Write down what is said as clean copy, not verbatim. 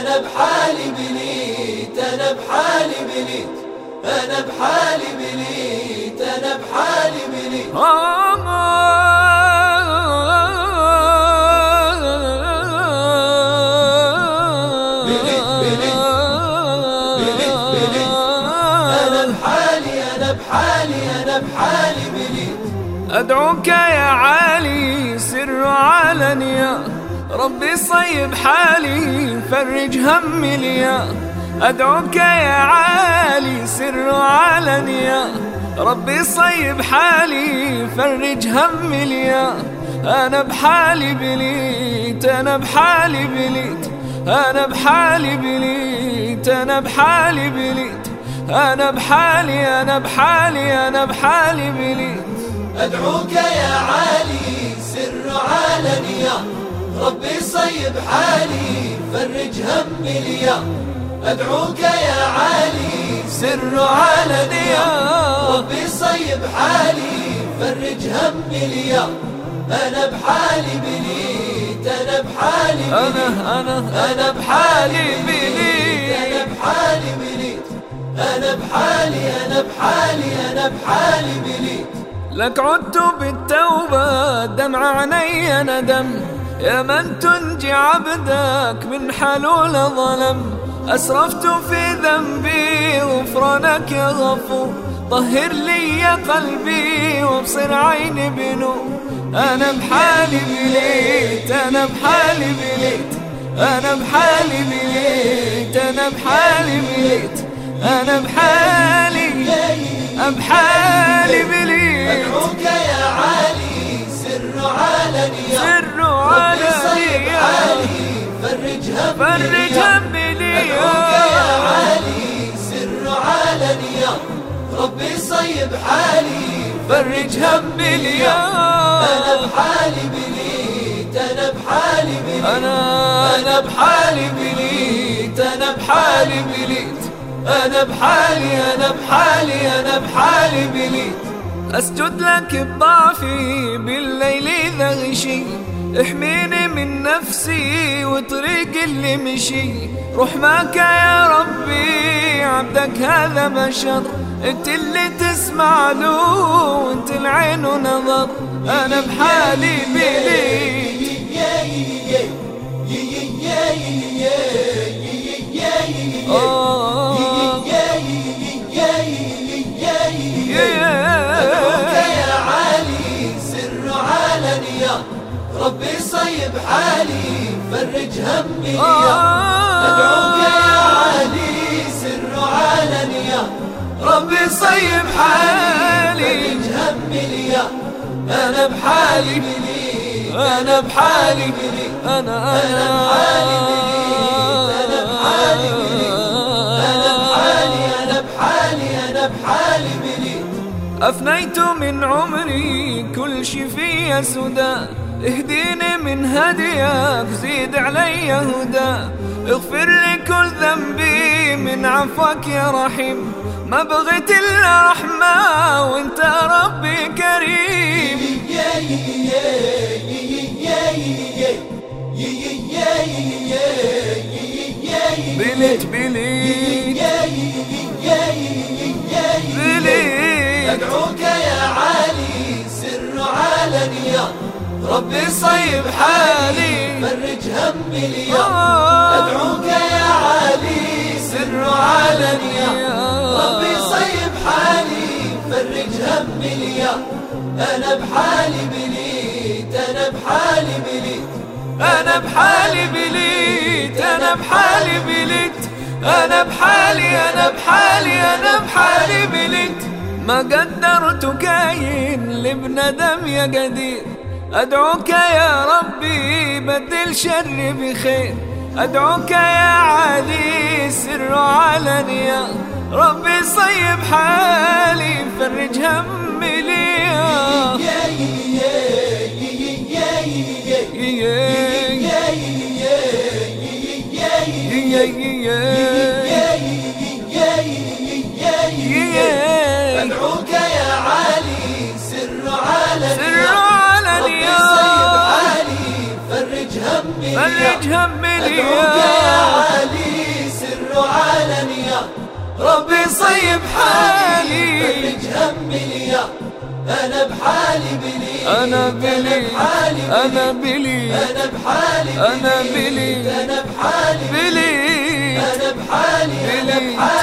أنا بحالي بليت، أنا بحالي بليت، أنا بحالي بليت، أنا بحالي بليت. بليت بليت بليت بليت، أنا بحالي، أنا بحالي، أنا بحالي بليت. أدعوك يا عالي سر علنيا، ربي صيب حالي فرج همي ليا. أدعوك يا عالي سر علنيا، ربي صيب حالي فرج همي ليا. أنا بحالي بليت، أنا بحالي بليت، أنا بحالي بليت، أنا بحالي بليت، أنا بحالي، أنا بحالي، أنا بحالي بليت. أدعوك يا عالي سر علنيا، ربي صيب حالي فرج همي ليا. أدعوك يا عالي سر علنيا، ربي صيب حالي فرج همي ليا. أنا بحالي بليت، أنا بحالي بليت، أنا بحالي بليت، أنا بحالي بليت، أنا بحالي، أنا بحالي، أنا بحالي بليت. لك عدت بالتوبة دمع عيني ندم، يا من تنجي عبدك من حلول ظلم. أسرفت في ذنبي غفرانك يا غفور، طهر لي قلبي وابصر عيني بنور. أنا بحالي بليت، أنا بحالي بليت، أنا بحالي بليت، أنا بحالي بليت، أنا بحالي، بحالي بليت. أدعوك يا عالي سر علنيا، سر ربي صيب علنيا حالي فرج همي فرج ليا. همي ليا. أدعوك يا عالي سر علنيا، ربي صيب حالي فرج همي ليا. أنا بحالي بليت، أنا بحالي بليت، أنا بحالي بليت، أنا بحالي بليت، أنا بحالي، أنا بحالي، أنا بحالي بليت. أسجد لك بضعفي بالليل إذا غشي، احميني من نفسي وطريق اللي مشي. رحمك يا ربي عبدك هذا بشر، انت اللي تسمع له وانت العين ونظر. أنا بحالي بليت، أدعوك يا عالي سر علنيا، ربي صيب حالي فرج همي ليا. أدعوك يا عالي سر علنيا، ربي صيب حالي فرج همي ليا. أنا بحالي بليت، أنا بحالي بليت، أنا بحالي بليت، أنا بحالي بليت، أنا بحالي، أنا بحالي، أنا بحالي بليت. أفنيت من عمري كل شي فيا سدى، اهديني من هديك زيد علي هدى. اغفر لي كل ذنبي من عفوك يا رحيم، ما بغيت إلا رحمة وانت ربي كريم. بليت بليت بليت. أدعوك يا عالي سر علنيا، ربي صيب حالي فرج همي ليا. أدعوك يا عالي سر علنيا، ربي صيب حالي فرج همي ليا. أنا بحالي بليت، أنا بحالي بليت، أنا بحالي بليت، أنا بحالي بليت، أنا بحالي، أنا بحالي، أنا بحالي بليت. ما قدرت كاين لابن دم يا قدير، أدعوك يا ربي بدل شر بخير. أدعوك يا عالي سر علنيا، ربي صيب حالي فرج همي ليا. أدعوك يا عالي سر علنيا، علنيا، ربي صيب حالي فرج همي ليا. فرج همي أدعوك يا ليا. عالي أنا بليت أنا بحالي أنا بليت أنا بحالي بليت أنا بحالي أنا بحالي